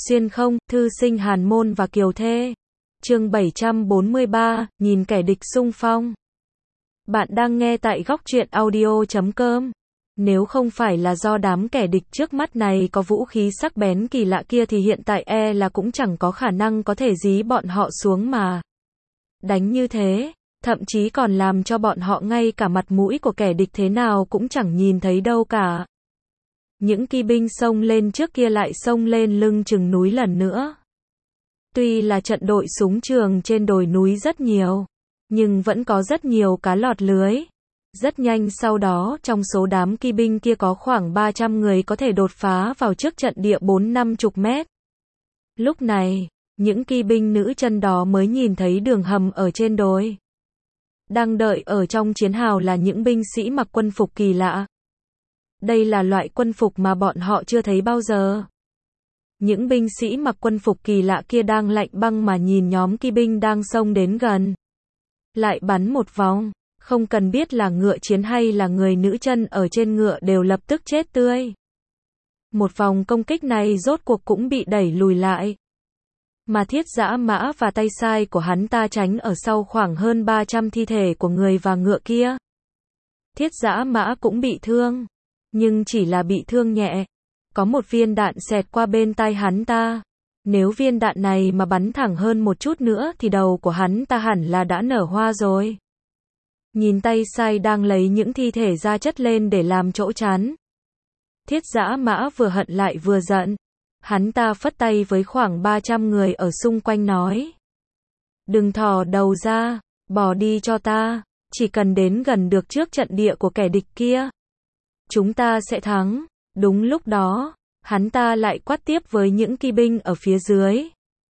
Xuyên không, thư sinh Hàn Môn và Kiều Thê. Chương 743, nhìn kẻ địch xung phong. Bạn đang nghe tại góc truyện audio.com. Nếu không phải là do đám kẻ địch trước mắt này có vũ khí sắc bén kỳ lạ kia thì hiện tại là cũng chẳng có khả năng có thể dí bọn họ xuống mà. Đánh như thế, thậm chí còn làm cho bọn họ ngay cả mặt mũi của kẻ địch thế nào cũng chẳng nhìn thấy đâu cả. Những kỵ binh xông lên trước kia lại xông lên lưng chừng núi lần nữa. Tuy là trận đội súng trường trên đồi núi rất nhiều, nhưng vẫn có rất nhiều cá lọt lưới. Rất nhanh sau đó, trong số đám kỵ binh kia có khoảng 300 người có thể đột phá vào trước trận địa 4-50 mét. Lúc này, những kỵ binh nữ chân đó mới nhìn thấy đường hầm ở trên đồi. Đang đợi ở trong chiến hào là những binh sĩ mặc quân phục kỳ lạ. Đây là loại quân phục mà bọn họ chưa thấy bao giờ. Những binh sĩ mặc quân phục kỳ lạ kia đang lạnh băng mà nhìn nhóm kỵ binh đang xông đến gần. Lại bắn một vòng, không cần biết là ngựa chiến hay là người nữ chân ở trên ngựa đều lập tức chết tươi. Một vòng công kích này rốt cuộc cũng bị đẩy lùi lại. Mà Thiết Dã Mã và tay sai của hắn ta tránh ở sau khoảng hơn 300 thi thể của người và ngựa kia. Thiết Dã Mã cũng bị thương, nhưng chỉ là bị thương nhẹ. Có một viên đạn xẹt qua bên tai hắn ta. Nếu viên đạn này mà bắn thẳng hơn một chút nữa thì đầu của hắn ta hẳn là đã nở hoa rồi. Nhìn tay sai đang lấy những thi thể ra chất lên để làm chỗ chắn. Thiết Dã Mã vừa hận lại vừa giận. Hắn ta phất tay với khoảng 300 người ở xung quanh nói. Đừng thò đầu ra, bỏ đi cho ta, chỉ cần đến gần được trước trận địa của kẻ địch kia. Chúng ta sẽ thắng. Đúng lúc đó, hắn ta lại quát tiếp với những kỵ binh ở phía dưới.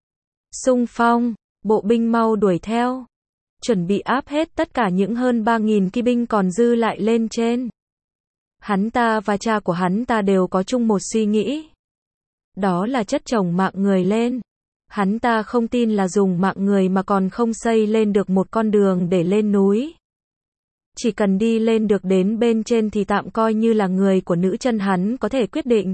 Xung phong, bộ binh mau đuổi theo. Chuẩn bị áp hết tất cả những hơn 3.000 kỵ binh còn dư lại lên trên. Hắn ta và cha của hắn ta đều có chung một suy nghĩ. Đó là chất chồng mạng người lên. Hắn ta không tin là dùng mạng người mà còn không xây lên được một con đường để lên núi. Chỉ cần đi lên được đến bên trên thì tạm coi như là người của nữ chân hắn có thể quyết định.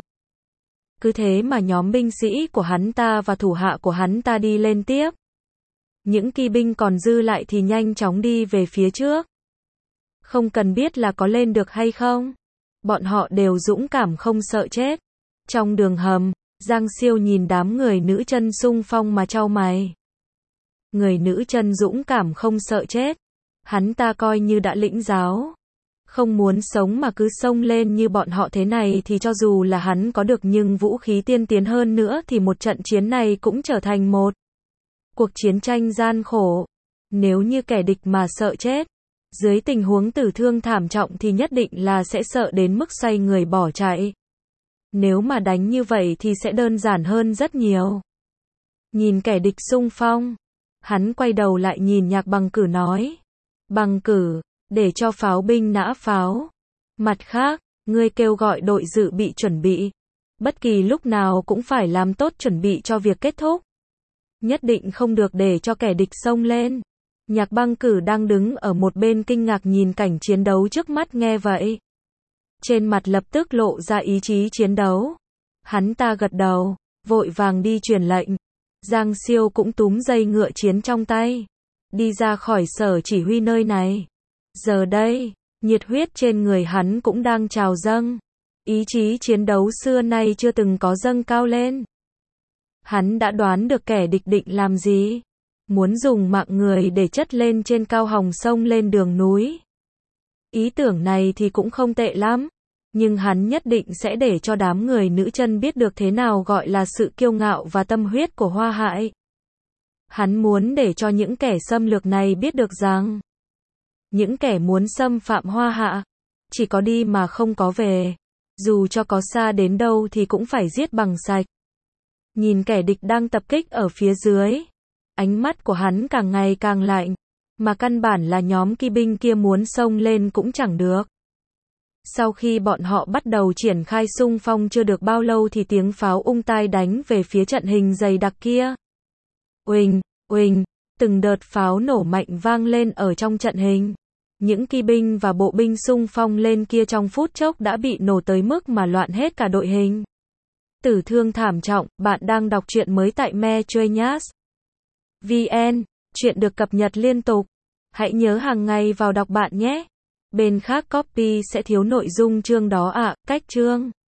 Cứ thế mà nhóm binh sĩ của hắn ta và thủ hạ của hắn ta đi lên tiếp. Những kỵ binh còn dư lại thì nhanh chóng đi về phía trước. Không cần biết là có lên được hay không. Bọn họ đều dũng cảm không sợ chết. Trong đường hầm, Giang Siêu nhìn đám người nữ chân xung phong mà chau mày. Người nữ chân dũng cảm không sợ chết. Hắn ta coi như đã lĩnh giáo. Không muốn sống mà cứ xông lên như bọn họ thế này thì cho dù là hắn có được nhưng vũ khí tiên tiến hơn nữa thì một trận chiến này cũng trở thành một cuộc chiến tranh gian khổ. Nếu như kẻ địch mà sợ chết, dưới tình huống tử thương thảm trọng thì nhất định là sẽ sợ đến mức xoay người bỏ chạy. Nếu mà đánh như vậy thì sẽ đơn giản hơn rất nhiều. Nhìn kẻ địch xung phong, hắn quay đầu lại nhìn Nhạc Bằng Cử nói. Bằng Cử, để cho pháo binh nã pháo. Mặt khác, ngươi kêu gọi đội dự bị chuẩn bị. Bất kỳ lúc nào cũng phải làm tốt chuẩn bị cho việc kết thúc. Nhất định không được để cho kẻ địch xông lên. Nhạc Bằng Cử đang đứng ở một bên kinh ngạc nhìn cảnh chiến đấu trước mắt nghe vậy. Trên mặt lập tức lộ ra ý chí chiến đấu. Hắn ta gật đầu, vội vàng đi truyền lệnh. Giang Siêu cũng túm dây ngựa chiến trong tay. Đi ra khỏi sở chỉ huy nơi này. Giờ đây, nhiệt huyết trên người hắn cũng đang trào dâng. Ý chí chiến đấu xưa nay chưa từng có dâng cao lên. Hắn đã đoán được kẻ địch định làm gì. Muốn dùng mạng người để chất lên trên cao hòng sông lên đường núi. Ý tưởng này thì cũng không tệ lắm. Nhưng hắn nhất định sẽ để cho đám người nữ chân biết được thế nào gọi là sự kiêu ngạo và tâm huyết của Hoa Hải. Hắn muốn để cho những kẻ xâm lược này biết được rằng những kẻ muốn xâm phạm Hoa Hạ chỉ có đi mà không có về. Dù cho có xa đến đâu thì cũng phải giết bằng sạch. Nhìn kẻ địch đang tập kích ở phía dưới, ánh mắt của hắn càng ngày càng lạnh. Mà căn bản là nhóm kỵ binh kia muốn xông lên cũng chẳng được. Sau khi bọn họ bắt đầu triển khai xung phong chưa được bao lâu thì tiếng pháo ung tai đánh về phía trận hình dày đặc kia. Uỳnh, uỳnh, từng đợt pháo nổ mạnh vang lên ở trong trận hình. Những kỵ binh và bộ binh xung phong lên kia trong phút chốc đã bị nổ tới mức mà loạn hết cả đội hình. tử thương thảm trọng. Bạn đang đọc truyện mới tại Me Chuyên VN, chuyện được cập nhật liên tục. Hãy nhớ hàng ngày vào đọc bạn nhé. Bên khác copy sẽ thiếu nội dung chương đó ạ. Cách chương